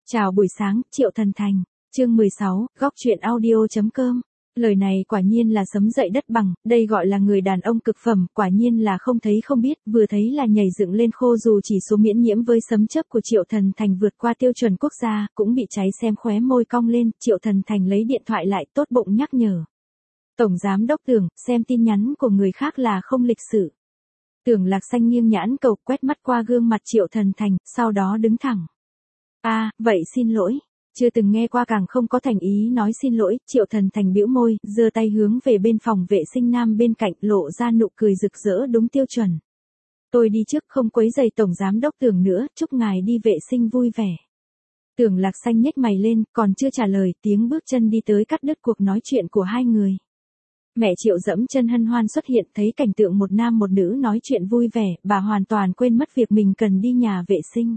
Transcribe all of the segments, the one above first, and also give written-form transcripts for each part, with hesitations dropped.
Chào buổi sáng, Triệu Thần Thành, chương 16, góc truyện audio.com. Lời này quả nhiên là sấm dậy đất bằng, đây gọi là người đàn ông cực phẩm, quả nhiên là không thấy không biết, vừa thấy là nhảy dựng lên khô. Dù chỉ số miễn nhiễm với sấm chớp của Triệu Thần Thành vượt qua tiêu chuẩn quốc gia, cũng bị cháy xem khóe môi cong lên. Triệu Thần Thành lấy điện thoại lại, tốt bụng nhắc nhở. Tổng giám đốc Tưởng, xem tin nhắn của người khác là không lịch sự. Tưởng Lạc Xanh nghiêng nhãn cầu, quét mắt qua gương mặt Triệu Thần Thành, sau đó đứng thẳng. Vậy xin lỗi. Chưa từng nghe qua càng không có thành ý nói xin lỗi. Triệu Thần Thành bĩu môi, giơ tay hướng về bên phòng vệ sinh nam bên cạnh, lộ ra nụ cười rực rỡ đúng tiêu chuẩn. Tôi đi trước, không quấy rầy tổng giám đốc Tưởng nữa, chúc ngài đi vệ sinh vui vẻ. Tưởng Lạc Xanh nhếch mày lên, còn chưa trả lời, tiếng bước chân đi tới cắt đứt cuộc nói chuyện của hai người. Mẹ Triệu dẫm chân hân hoan xuất hiện, thấy cảnh tượng một nam một nữ nói chuyện vui vẻ, bà hoàn toàn quên mất việc mình cần đi nhà vệ sinh.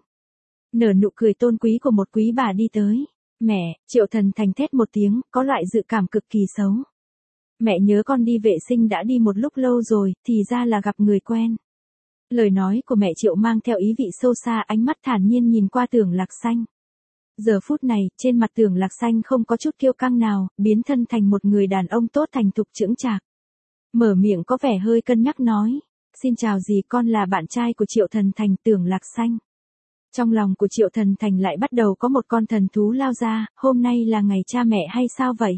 Nở nụ cười tôn quý của một quý bà đi tới. Mẹ, Triệu Thần Thành thét một tiếng, có loại dự cảm cực kỳ xấu. Mẹ nhớ con đi vệ sinh đã đi một lúc lâu rồi, thì ra là gặp người quen. Lời nói của mẹ Triệu mang theo ý vị sâu xa, ánh mắt thản nhiên nhìn qua Tưởng Lạc Xanh. Giờ phút này, trên mặt Tưởng Lạc Xanh không có chút kiêu căng nào, biến thân thành một người đàn ông tốt thành thục chững chạc. Mở miệng có vẻ hơi cân nhắc nói. Xin chào dì, con là bạn trai của Triệu Thần Thành. Tưởng Lạc Xanh. Trong lòng của Triệu Thần Thành lại bắt đầu có một con thần thú lao ra, hôm nay là ngày cha mẹ hay sao vậy?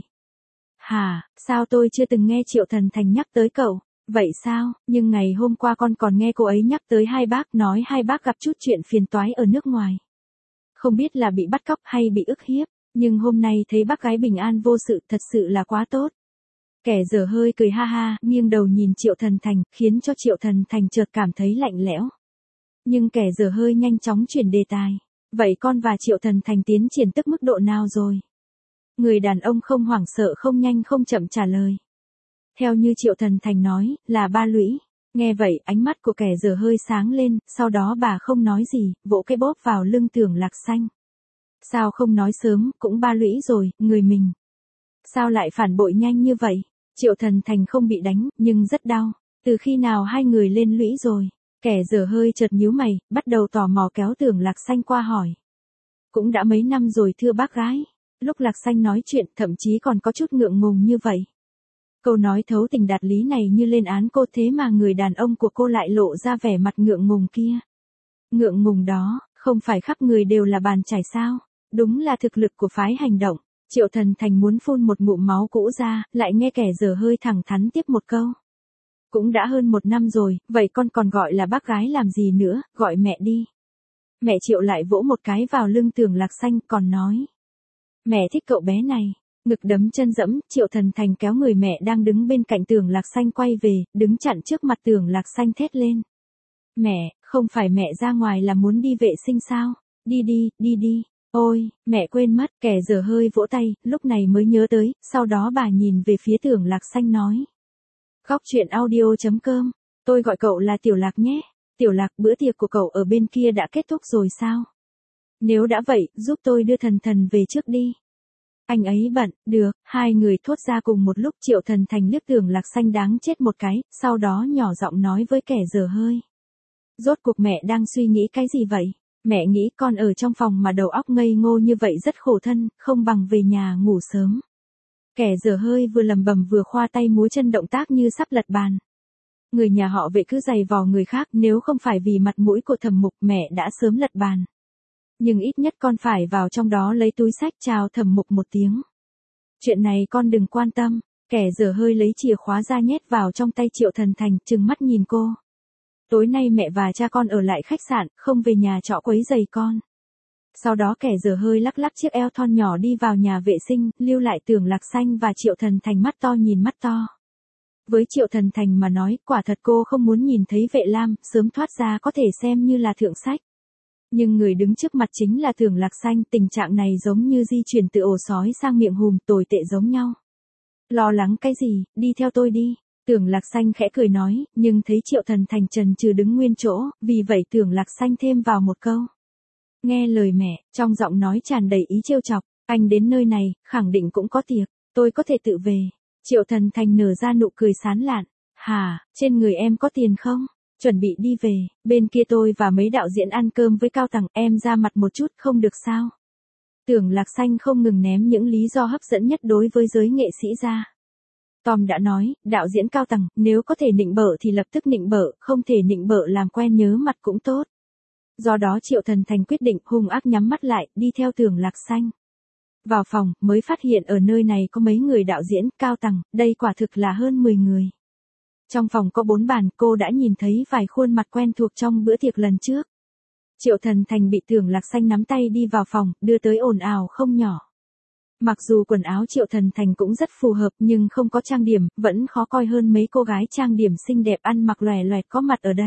Hả, sao tôi chưa từng nghe Triệu Thần Thành nhắc tới cậu? Vậy sao, nhưng ngày hôm qua con còn nghe cô ấy nhắc tới hai bác, nói hai bác gặp chút chuyện phiền toái ở nước ngoài. Không biết là bị bắt cóc hay bị ức hiếp, nhưng hôm nay thấy bác gái bình an vô sự, thật sự là quá tốt. Kẻ dở hơi cười ha ha, nghiêng đầu nhìn Triệu Thần Thành, khiến cho Triệu Thần Thành chợt cảm thấy lạnh lẽo. Nhưng kẻ dở hơi nhanh chóng chuyển đề tài. Vậy con và Triệu Thần Thành tiến triển tức mức độ nào rồi? Người đàn ông không hoảng sợ không nhanh không chậm trả lời. Theo như Triệu Thần Thành nói, là 3 lũy. Nghe vậy, ánh mắt của kẻ dở hơi sáng lên, sau đó bà không nói gì, vỗ cái bóp vào lưng Tưởng Lạc Xanh. Sao không nói sớm, cũng 3 lũy rồi, người mình. Sao lại phản bội nhanh như vậy? Triệu Thần Thành không bị đánh, nhưng rất đau. Từ khi nào hai người lên lũy rồi? Kẻ dở hơi chợt nhíu mày, bắt đầu tò mò kéo Tưởng Lạc Xanh qua hỏi. Cũng đã mấy năm rồi thưa bác gái. Lúc Lạc Xanh nói chuyện thậm chí còn có chút ngượng ngùng như vậy. Câu nói thấu tình đạt lý này như lên án cô, thế mà người đàn ông của cô lại lộ ra vẻ mặt ngượng ngùng kia. Ngượng ngùng đó, không phải khắp người đều là bàn chải sao? Đúng là thực lực của phái hành động. Triệu Thần Thành muốn phun một ngụm máu cũ ra, lại nghe kẻ dở hơi thẳng thắn tiếp một câu. Cũng đã hơn 1 năm rồi, vậy con còn gọi là bác gái làm gì nữa, gọi mẹ đi. Mẹ Triệu lại vỗ một cái vào lưng Tưởng Lạc Xanh, còn nói. Mẹ thích cậu bé này. Ngực đấm chân dẫm, Triệu Thần Thành kéo người mẹ đang đứng bên cạnh Tưởng Lạc Xanh quay về, đứng chặn trước mặt Tưởng Lạc Xanh thét lên. Mẹ, không phải mẹ ra ngoài là muốn đi vệ sinh sao? Đi đi, đi đi. Ôi, mẹ quên mất, kẻ dở hơi vỗ tay, lúc này mới nhớ tới, sau đó bà nhìn về phía Tưởng Lạc Xanh nói. Góc truyện audio.com, tôi gọi cậu là Tiểu Lạc nhé. Tiểu Lạc, bữa tiệc của cậu ở bên kia đã kết thúc rồi sao? Nếu đã vậy, giúp tôi đưa Thần Thần về trước đi. Anh ấy bận, được, hai người thốt ra cùng một lúc. Triệu Thần Thành liếc Tưởng Lạc Xanh đáng chết một cái, sau đó nhỏ giọng nói với kẻ dở hơi. Rốt cuộc mẹ đang suy nghĩ cái gì vậy? Mẹ nghĩ con ở trong phòng mà đầu óc ngây ngô như vậy rất khổ thân, không bằng về nhà ngủ sớm. Kẻ dở hơi vừa lầm bầm vừa khoa tay múa chân động tác như sắp lật bàn. Người nhà họ Vệ cứ giày vò người khác, nếu không phải vì mặt mũi của Thẩm Mục mẹ đã sớm lật bàn. Nhưng ít nhất con phải vào trong đó lấy túi xách chào Thẩm Mục một tiếng. Chuyện này con đừng quan tâm. Kẻ dở hơi lấy chìa khóa ra nhét vào trong tay Triệu Thần Thành, trừng mắt nhìn cô. Tối nay mẹ và cha con ở lại khách sạn, không về nhà trọ quấy giày con. Sau đó kẻ dở hơi lắc lắc chiếc eo thon nhỏ đi vào nhà vệ sinh, lưu lại Tưởng Lạc Xanh và Triệu Thần Thành mắt to nhìn mắt to. Với Triệu Thần Thành mà nói, quả thật cô không muốn nhìn thấy Vệ Lam, sớm thoát ra có thể xem như là thượng sách. Nhưng người đứng trước mặt chính là Tưởng Lạc Xanh, tình trạng này giống như di chuyển từ ổ sói sang miệng hùm, tồi tệ giống nhau. Lo lắng cái gì, đi theo tôi đi. Tưởng Lạc Xanh khẽ cười nói, nhưng thấy Triệu Thần Thành chần chừ đứng nguyên chỗ, vì vậy Tưởng Lạc Xanh thêm vào một câu. Nghe lời mẹ, trong giọng nói tràn đầy ý trêu chọc, anh đến nơi này, khẳng định cũng có tiệc, tôi có thể tự về. Triệu Thần Thành nở ra nụ cười sán lạn. Hả, trên người em có tiền không? Chuẩn bị đi về, bên kia tôi và mấy đạo diễn ăn cơm với cao tầng, em ra mặt một chút không được sao? Tưởng Lạc Xanh không ngừng ném những lý do hấp dẫn nhất đối với giới nghệ sĩ ra. Tom đã nói, đạo diễn cao tầng, nếu có thể nịnh bợ thì lập tức nịnh bợ, không thể nịnh bợ làm quen nhớ mặt cũng tốt. Do đó Triệu Thần Thành quyết định hung ác nhắm mắt lại, đi theo Tưởng Lạc Xanh. Vào phòng, mới phát hiện ở nơi này có mấy người đạo diễn, cao tầng, đây quả thực là hơn 10 người. Trong phòng có 4 bàn, cô đã nhìn thấy vài khuôn mặt quen thuộc trong bữa tiệc lần trước. Triệu Thần Thành bị Tưởng Lạc Xanh nắm tay đi vào phòng, đưa tới ồn ào không nhỏ. Mặc dù quần áo Triệu Thần Thành cũng rất phù hợp nhưng không có trang điểm, vẫn khó coi hơn mấy cô gái trang điểm xinh đẹp ăn mặc lòe loẹt có mặt ở đây.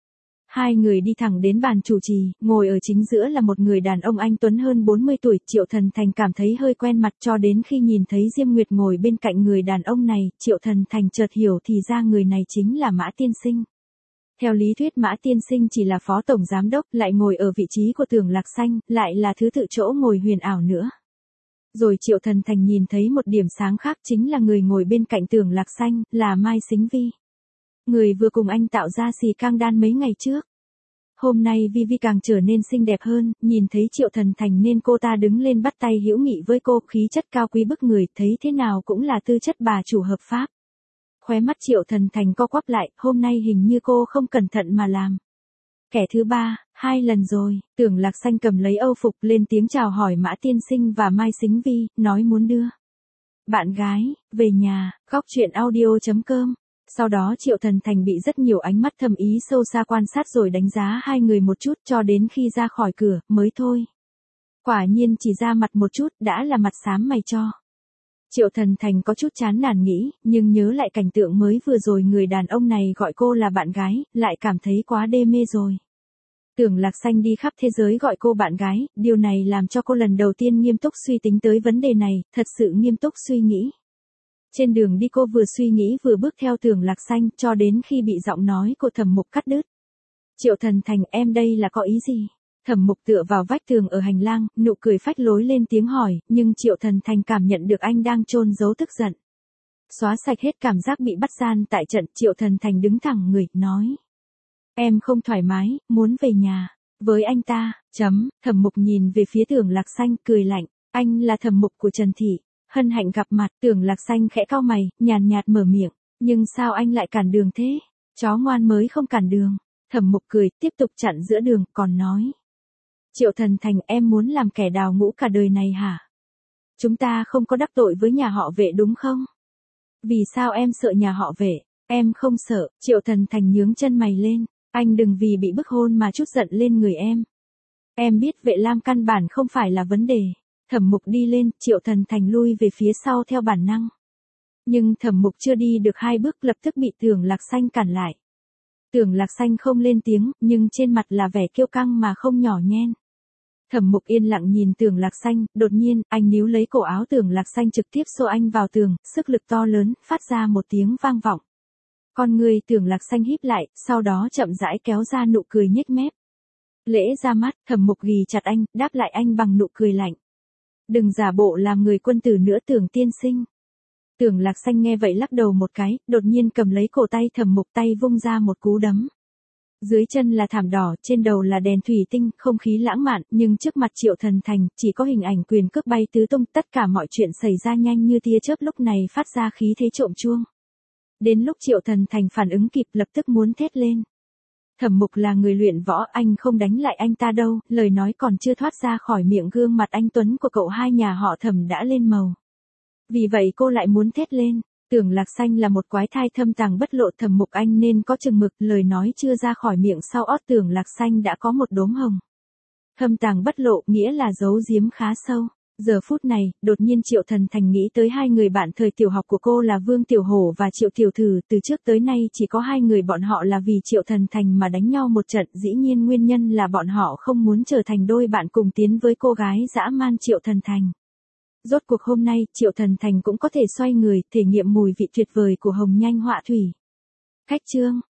Hai người đi thẳng đến bàn chủ trì, ngồi ở chính giữa là một người đàn ông anh tuấn hơn 40 tuổi, Triệu Thần Thành cảm thấy hơi quen mặt cho đến khi nhìn thấy Diêm Nguyệt ngồi bên cạnh người đàn ông này, Triệu Thần Thành chợt hiểu thì ra người này chính là Mã Tiên Sinh. Theo lý thuyết Mã Tiên Sinh chỉ là phó tổng giám đốc, lại ngồi ở vị trí của Tưởng Lạc Xanh, lại là thứ tự chỗ ngồi huyền ảo nữa. Rồi Triệu Thần Thành nhìn thấy một điểm sáng khác chính là người ngồi bên cạnh Tưởng Lạc Xanh, là Mai Sính Vi. Người vừa cùng anh tạo ra xì cang đan mấy ngày trước. Hôm nay Vi càng trở nên xinh đẹp hơn, nhìn thấy Triệu Thần Thành nên cô ta đứng lên bắt tay hữu nghị với cô, khí chất cao quý bức người, thấy thế nào cũng là tư chất bà chủ hợp pháp. Khóe mắt Triệu Thần Thành co quắp lại, hôm nay hình như cô không cẩn thận mà làm. Kẻ thứ ba, 2 lần rồi, Tưởng Lạc Xanh cầm lấy âu phục lên tiếng chào hỏi Mã Tiên Sinh và Mai Sính Vi, nói muốn đưa bạn gái về nhà. Góc truyện audio.com. Sau đó Triệu Thần Thành bị rất nhiều ánh mắt thầm ý sâu xa quan sát rồi đánh giá hai người một chút cho đến khi ra khỏi cửa, mới thôi. Quả nhiên chỉ ra mặt một chút đã là mặt xám mày cho. Triệu Thần Thành có chút chán nản nghĩ, nhưng nhớ lại cảnh tượng mới vừa rồi người đàn ông này gọi cô là bạn gái, lại cảm thấy quá đê mê rồi. Tưởng Lạc Xanh đi khắp thế giới gọi cô bạn gái, điều này làm cho cô lần đầu tiên nghiêm túc suy tính tới vấn đề này, thật sự nghiêm túc suy nghĩ. Trên đường đi cô vừa suy nghĩ vừa bước theo Tưởng Lạc Xanh cho đến khi bị giọng nói của Thẩm Mục cắt đứt. Triệu Thần Thành, em đây là có ý gì? Thẩm Mục tựa vào vách tường ở hành lang, nụ cười phách lối lên tiếng hỏi, nhưng Triệu Thần Thành cảm nhận được anh đang chôn giấu tức giận. Xóa sạch hết cảm giác bị bắt gian tại trận, Triệu Thần Thành đứng thẳng người, nói. Em không thoải mái, muốn về nhà. Với anh ta, Thẩm Mục nhìn về phía Tưởng Lạc Xanh, cười lạnh, anh là Thẩm Mục của Trần Thị. Hân hạnh gặp mặt. Tưởng Lạc Xanh khẽ cau mày, nhàn nhạt mở miệng, nhưng sao anh lại cản đường thế? Chó ngoan mới không cản đường. Thẩm Mục cười, tiếp tục chặn giữa đường, còn nói. Triệu Thần Thành, em muốn làm kẻ đào ngũ cả đời này hả? Chúng ta không có đắc tội với nhà họ Vệ đúng không? Vì sao em sợ nhà họ Vệ? Em không sợ. Triệu Thần Thành nhướng chân mày lên, anh đừng vì bị bức hôn mà chút giận lên người em. Em biết Vệ Lam căn bản không phải là vấn đề. Thẩm Mục đi lên, Triệu Thần Thành lui về phía sau theo bản năng. Nhưng Thẩm Mục chưa đi được 2 bước lập tức bị Tưởng Lạc Xanh cản lại. Tưởng Lạc Xanh không lên tiếng, nhưng trên mặt là vẻ kiêu căng mà không nhỏ nhen. Thẩm Mục yên lặng nhìn Tưởng Lạc Xanh, đột nhiên, anh níu lấy cổ áo Tưởng Lạc Xanh trực tiếp xô anh vào tường, sức lực to lớn, phát ra một tiếng vang vọng. Con người Tưởng Lạc Xanh híp lại, sau đó chậm rãi kéo ra nụ cười nhếch mép. Lễ ra mắt, Thẩm Mục ghì chặt anh, đáp lại anh bằng nụ cười lạnh. Đừng giả bộ làm người quân tử nữa Tưởng tiên sinh. Tưởng Lạc Xanh nghe vậy lắc đầu một cái, đột nhiên cầm lấy cổ tay Thẩm Mục, tay vung ra một cú đấm. Dưới chân là thảm đỏ, trên đầu là đèn thủy tinh, không khí lãng mạn, nhưng trước mặt Triệu Thần Thành, chỉ có hình ảnh quyền cước bay tứ tung, tất cả mọi chuyện xảy ra nhanh như tia chớp lúc này phát ra khí thế trộm chuông. Đến lúc Triệu Thần Thành phản ứng kịp lập tức muốn thét lên. Thẩm Mục là người luyện võ, anh không đánh lại anh ta đâu, lời nói còn chưa thoát ra khỏi miệng gương mặt anh tuấn của cậu hai nhà họ Thẩm đã lên màu. Vì vậy cô lại muốn thét lên. Tưởng Lạc Xanh là một quái thai thâm tàng bất lộ, Thẩm Mục anh nên có chừng mực, lời nói chưa ra khỏi miệng sau ót Tưởng Lạc Xanh đã có một đốm hồng. Thâm tàng bất lộ nghĩa là giấu giếm khá sâu. Giờ phút này, đột nhiên Triệu Thần Thành nghĩ tới 2 người bạn thời tiểu học của cô là Vương Tiểu Hổ và Triệu Tiểu Thử, từ trước tới nay chỉ có 2 người bọn họ là vì Triệu Thần Thành mà đánh nhau một trận, dĩ nhiên nguyên nhân là bọn họ không muốn trở thành đôi bạn cùng tiến với cô gái dã man Triệu Thần Thành. Rốt cuộc hôm nay, Triệu Thần Thành cũng có thể xoay người, thể nghiệm mùi vị tuyệt vời của hồng nhanh họa thủy. Khách chương